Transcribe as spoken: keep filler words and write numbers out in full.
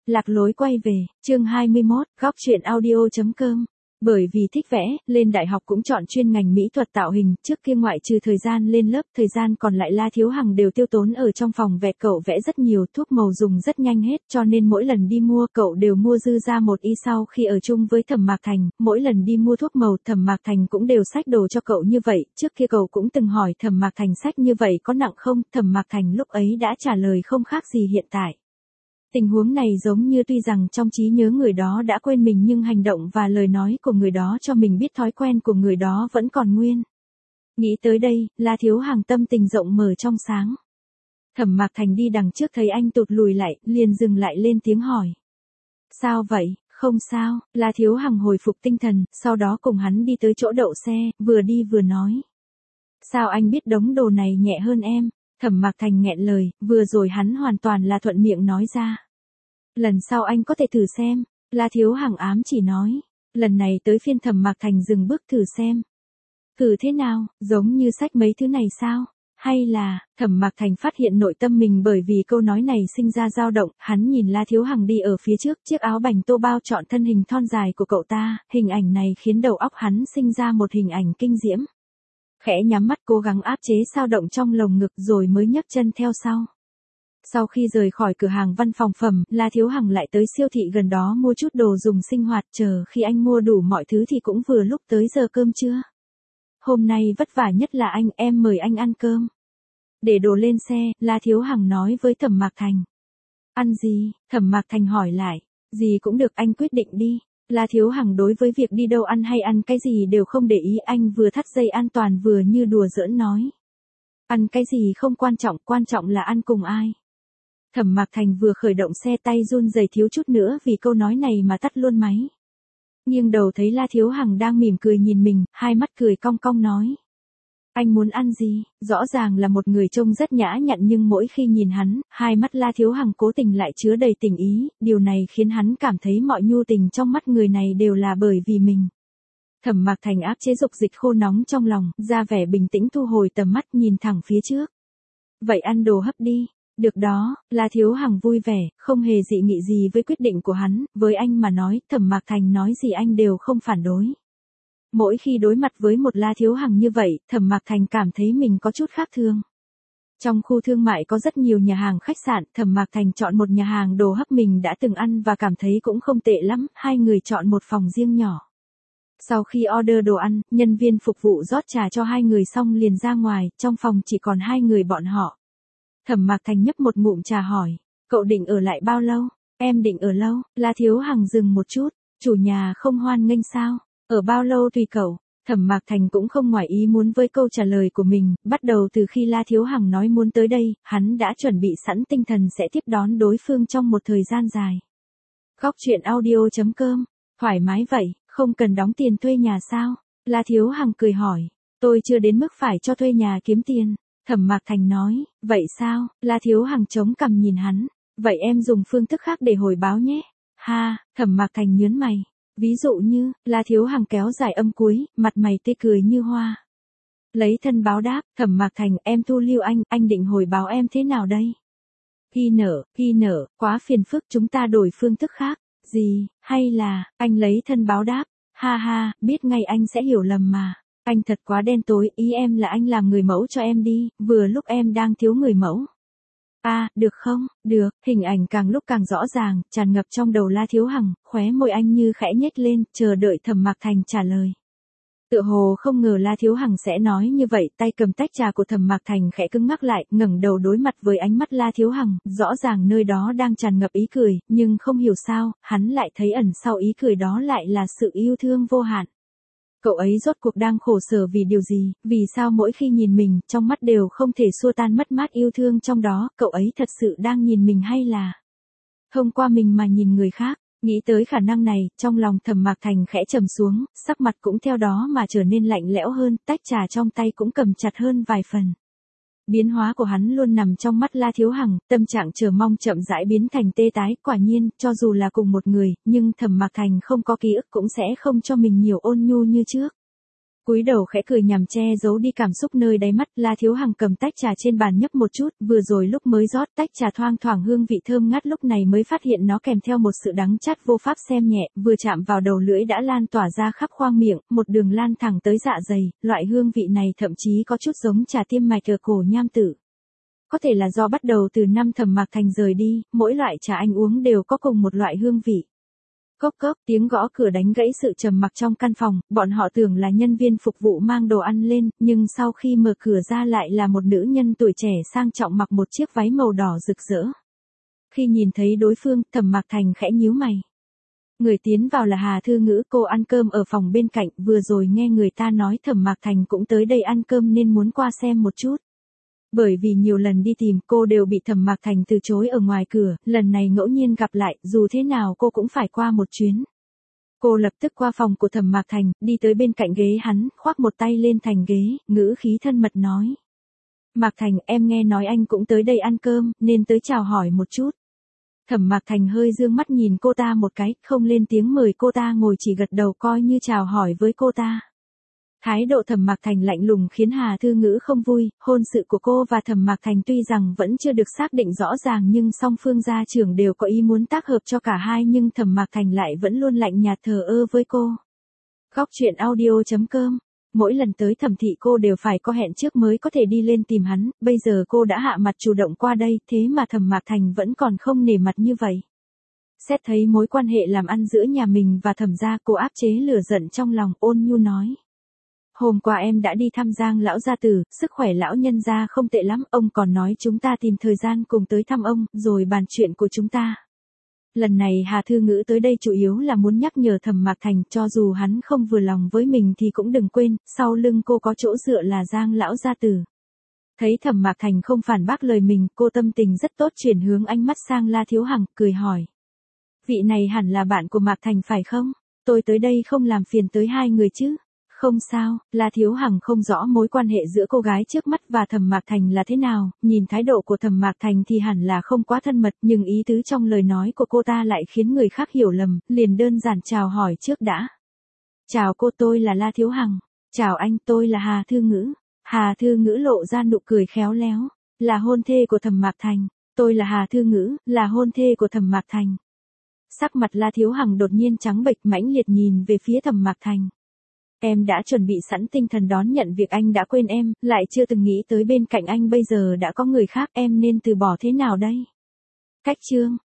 Lạc lối quay về, chương hai mươi mốt, góc truyện audio chấm com. Bởi vì thích vẽ, lên đại học cũng chọn chuyên ngành mỹ thuật tạo hình, trước kia ngoại trừ thời gian lên lớp, thời gian còn lại La Thiếu Hằng đều tiêu tốn ở trong phòng vẽ. Cậu vẽ rất nhiều, thuốc màu dùng rất nhanh hết, cho nên mỗi lần đi mua, cậu đều mua dư ra một y. Sau khi ở chung với Thẩm Mạc Thành, mỗi lần đi mua thuốc màu, Thẩm Mạc Thành cũng đều xách đồ cho cậu như vậy. Trước kia cậu cũng từng hỏi Thẩm Mạc Thành xách như vậy có nặng không, Thẩm Mạc Thành lúc ấy đã trả lời không khác gì hiện tại. Tình huống này giống như tuy rằng trong trí nhớ người đó đã quên mình nhưng hành động và lời nói của người đó cho mình biết thói quen của người đó vẫn còn nguyên. Nghĩ tới đây, La Thiếu Hằng tâm tình rộng mở trong sáng. Thẩm Mạc Thành đi đằng trước thấy anh tụt lùi lại, liền dừng lại lên tiếng hỏi. Sao vậy, không sao, La Thiếu Hằng hồi phục tinh thần, sau đó cùng hắn đi tới chỗ đậu xe, vừa đi vừa nói. Sao anh biết đống đồ này nhẹ hơn em? Thẩm Mạc Thành nghẹn lời, vừa rồi hắn hoàn toàn là thuận miệng nói ra. Lần sau anh có thể thử xem, La Thiếu Hằng ám chỉ nói. Lần này tới phiên Thẩm Mạc Thành dừng bước thử xem. Thử thế nào, giống như sách mấy thứ này sao? Hay là, Thẩm Mạc Thành phát hiện nội tâm mình bởi vì câu nói này sinh ra dao động, hắn nhìn La Thiếu Hằng đi ở phía trước, chiếc áo bành tô bao trọn thân hình thon dài của cậu ta, hình ảnh này khiến đầu óc hắn sinh ra một hình ảnh kinh diễm. Khẽ nhắm mắt cố gắng áp chế dao động trong lồng ngực rồi mới nhấc chân theo sau. Sau khi rời khỏi cửa hàng văn phòng phẩm, La Thiếu Hằng lại tới siêu thị gần đó mua chút đồ dùng sinh hoạt, chờ khi anh mua đủ mọi thứ thì cũng vừa lúc tới giờ cơm trưa. Hôm nay vất vả nhất là anh, em mời anh ăn cơm. Để đồ lên xe, La Thiếu Hằng nói với Thẩm Mạc Thành. Ăn gì? Thẩm Mạc Thành hỏi lại. Gì cũng được, anh quyết định đi. La Thiếu Hằng đối với việc đi đâu ăn hay ăn cái gì đều không để ý, anh vừa thắt dây an toàn vừa như đùa giỡn nói. Ăn cái gì không quan trọng, quan trọng là ăn cùng ai. Thẩm Mạc Thành vừa khởi động xe tay run rẩy thiếu chút nữa vì câu nói này mà tắt luôn máy. Nghiêng đầu thấy La Thiếu Hằng đang mỉm cười nhìn mình, hai mắt cười cong cong nói. Anh muốn ăn gì? Rõ ràng là một người trông rất nhã nhặn nhưng mỗi khi nhìn hắn, hai mắt La Thiếu Hằng cố tình lại chứa đầy tình ý, điều này khiến hắn cảm thấy mọi nhu tình trong mắt người này đều là bởi vì mình. Thẩm Mạc Thành áp chế dục dịch khô nóng trong lòng, ra vẻ bình tĩnh thu hồi tầm mắt nhìn thẳng phía trước. Vậy ăn đồ hấp đi. Được đó, La Thiếu Hằng vui vẻ, không hề dị nghị gì với quyết định của hắn, với anh mà nói, Thẩm Mạc Thành nói gì anh đều không phản đối. Mỗi khi đối mặt với một La Thiếu Hằng như vậy, Thẩm Mạc Thành cảm thấy mình có chút khác thường. Trong khu thương mại có rất nhiều nhà hàng khách sạn, Thẩm Mạc Thành chọn một nhà hàng đồ hấp mình đã từng ăn và cảm thấy cũng không tệ lắm, hai người chọn một phòng riêng nhỏ. Sau khi order đồ ăn, nhân viên phục vụ rót trà cho hai người xong liền ra ngoài, trong phòng chỉ còn hai người bọn họ. Thẩm Mạc Thành nhấp một ngụm trà hỏi, cậu định ở lại bao lâu? Em định ở lâu. La Thiếu Hằng dừng một chút, chủ nhà không hoan nghênh sao? Ở bao lâu tùy cậu. Thẩm Mạc Thành cũng không ngoài ý muốn với câu trả lời của mình, bắt đầu từ khi La Thiếu Hằng nói muốn tới đây, hắn đã chuẩn bị sẵn tinh thần sẽ tiếp đón đối phương trong một thời gian dài. Góc truyện audio chấm com, thoải mái vậy, không cần đóng tiền thuê nhà sao? La Thiếu Hằng cười hỏi, tôi chưa đến mức phải cho thuê nhà kiếm tiền. Thẩm Mạc Thành nói, vậy sao? La Thiếu Hằng chống cằm nhìn hắn, vậy em dùng phương thức khác để hồi báo nhé. Ha, Thẩm Mạc Thành nhướng mày. Ví dụ như, La Thiếu Hằng kéo dài âm cuối, mặt mày tươi cười như hoa. Lấy thân báo đáp, Thẩm Mạc Thành, em thu lưu anh, anh định hồi báo em thế nào đây? Ghi nở, ghi nở, quá phiền phức, chúng ta đổi phương thức khác. Gì, hay là, anh lấy thân báo đáp? Ha ha, biết ngay anh sẽ hiểu lầm mà. Anh thật quá đen tối, ý em là anh làm người mẫu cho em đi, vừa lúc em đang thiếu người mẫu. À, được không? Được, hình ảnh càng lúc càng rõ ràng, tràn ngập trong đầu La Thiếu Hằng, khóe môi anh như khẽ nhếch lên, chờ đợi Thẩm Mạc Thành trả lời. Tựa hồ không ngờ La Thiếu Hằng sẽ nói như vậy, tay cầm tách trà của Thẩm Mạc Thành khẽ cứng ngắc lại, ngẩng đầu đối mặt với ánh mắt La Thiếu Hằng, rõ ràng nơi đó đang tràn ngập ý cười, nhưng không hiểu sao, hắn lại thấy ẩn sau ý cười đó lại là sự yêu thương vô hạn. Cậu ấy rốt cuộc đang khổ sở vì điều gì, vì sao mỗi khi nhìn mình, trong mắt đều không thể xua tan mất mát yêu thương trong đó, cậu ấy thật sự đang nhìn mình hay là thông qua mình mà nhìn người khác. Nghĩ tới khả năng này, trong lòng Thẩm Mạc Thành khẽ trầm xuống, sắc mặt cũng theo đó mà trở nên lạnh lẽo hơn, tách trà trong tay cũng cầm chặt hơn vài phần. Biến hóa của hắn luôn nằm trong mắt La Thiếu Hằng, tâm trạng chờ mong chậm rãi biến thành tê tái, quả nhiên, cho dù là cùng một người, nhưng Thẩm Mạc Thành không có ký ức cũng sẽ không cho mình nhiều ôn nhu như trước. Cúi đầu khẽ cười nhằm che giấu đi cảm xúc nơi đáy mắt, La Thiếu Hằng cầm tách trà trên bàn nhấp một chút, vừa rồi lúc mới rót tách trà thoang thoảng hương vị thơm ngát, lúc này mới phát hiện nó kèm theo một sự đắng chát vô pháp xem nhẹ, vừa chạm vào đầu lưỡi đã lan tỏa ra khắp khoang miệng, một đường lan thẳng tới dạ dày, loại hương vị này thậm chí có chút giống trà tiêm mạch ở cổ nham tử. Có thể là do bắt đầu từ năm Thẩm Mạc Thành rời đi, mỗi loại trà anh uống đều có cùng một loại hương vị. Cốc cốc, tiếng gõ cửa đánh gãy sự trầm mặc trong căn phòng, bọn họ tưởng là nhân viên phục vụ mang đồ ăn lên, nhưng sau khi mở cửa ra lại là một nữ nhân tuổi trẻ sang trọng mặc một chiếc váy màu đỏ rực rỡ. Khi nhìn thấy đối phương, Thẩm Mạc Thành khẽ nhíu mày. Người tiến vào là Hà Thư Ngữ, cô ăn cơm ở phòng bên cạnh, vừa rồi nghe người ta nói Thẩm Mạc Thành cũng tới đây ăn cơm nên muốn qua xem một chút. Bởi vì nhiều lần đi tìm cô đều bị Thẩm Mạc Thành từ chối ở ngoài cửa, lần này ngẫu nhiên gặp lại, dù thế nào cô cũng phải qua một chuyến. Cô lập tức qua phòng của Thẩm Mạc Thành, đi tới bên cạnh ghế hắn, khoác một tay lên thành ghế, ngữ khí thân mật nói. Mạc Thành, em nghe nói anh cũng tới đây ăn cơm, nên tới chào hỏi một chút. Thẩm Mạc Thành hơi dương mắt nhìn cô ta một cái, không lên tiếng mời cô ta ngồi, chỉ gật đầu coi như chào hỏi với cô ta. Thái độ Thẩm Mạc Thành lạnh lùng khiến Hà Thư Ngữ không vui, hôn sự của cô và Thẩm Mạc Thành tuy rằng vẫn chưa được xác định rõ ràng nhưng song phương gia trưởng đều có ý muốn tác hợp cho cả hai, nhưng Thẩm Mạc Thành lại vẫn luôn lạnh nhạt thờ ơ với cô. Góc truyện audio chấm com. Mỗi lần tới thẩm thị cô đều phải có hẹn trước mới có thể đi lên tìm hắn, bây giờ cô đã hạ mặt chủ động qua đây, thế mà Thẩm Mạc Thành vẫn còn không nể mặt như vậy. Xét thấy mối quan hệ làm ăn giữa nhà mình và Thẩm gia, cô áp chế lửa giận trong lòng, ôn nhu nói. Hôm qua em đã đi thăm Giang lão gia tử, sức khỏe lão nhân gia không tệ lắm, ông còn nói chúng ta tìm thời gian cùng tới thăm ông, rồi bàn chuyện của chúng ta. Lần này Hà Thư Ngữ tới đây chủ yếu là muốn nhắc nhở Thẩm Mạc Thành, cho dù hắn không vừa lòng với mình thì cũng đừng quên, sau lưng cô có chỗ dựa là Giang lão gia tử. Thấy Thẩm Mạc Thành không phản bác lời mình, cô tâm tình rất tốt, chuyển hướng ánh mắt sang La Thiếu Hằng, cười hỏi. Vị này hẳn là bạn của Mạc Thành phải không? Tôi tới đây không làm phiền tới hai người chứ? Không sao, La Thiếu Hằng không rõ mối quan hệ giữa cô gái trước mắt và Thẩm Mạc Thành là thế nào, nhìn thái độ của Thẩm Mạc Thành thì hẳn là không quá thân mật, nhưng ý tứ trong lời nói của cô ta lại khiến người khác hiểu lầm, liền đơn giản chào hỏi trước đã. Chào cô, tôi là La Thiếu Hằng. Chào anh, tôi là Hà Thư Ngữ. Hà Thư Ngữ lộ ra nụ cười khéo léo. Là hôn thê của Thẩm Mạc Thành. Tôi là Hà Thư Ngữ, là hôn thê của Thẩm Mạc Thành. Sắc mặt La Thiếu Hằng đột nhiên trắng bệch, mãnh liệt nhìn về phía Thẩm Mạc Thành. Em đã chuẩn bị sẵn tinh thần đón nhận việc anh đã quên em, lại chưa từng nghĩ tới bên cạnh anh bây giờ đã có người khác, em nên từ bỏ thế nào đây? Cách chương.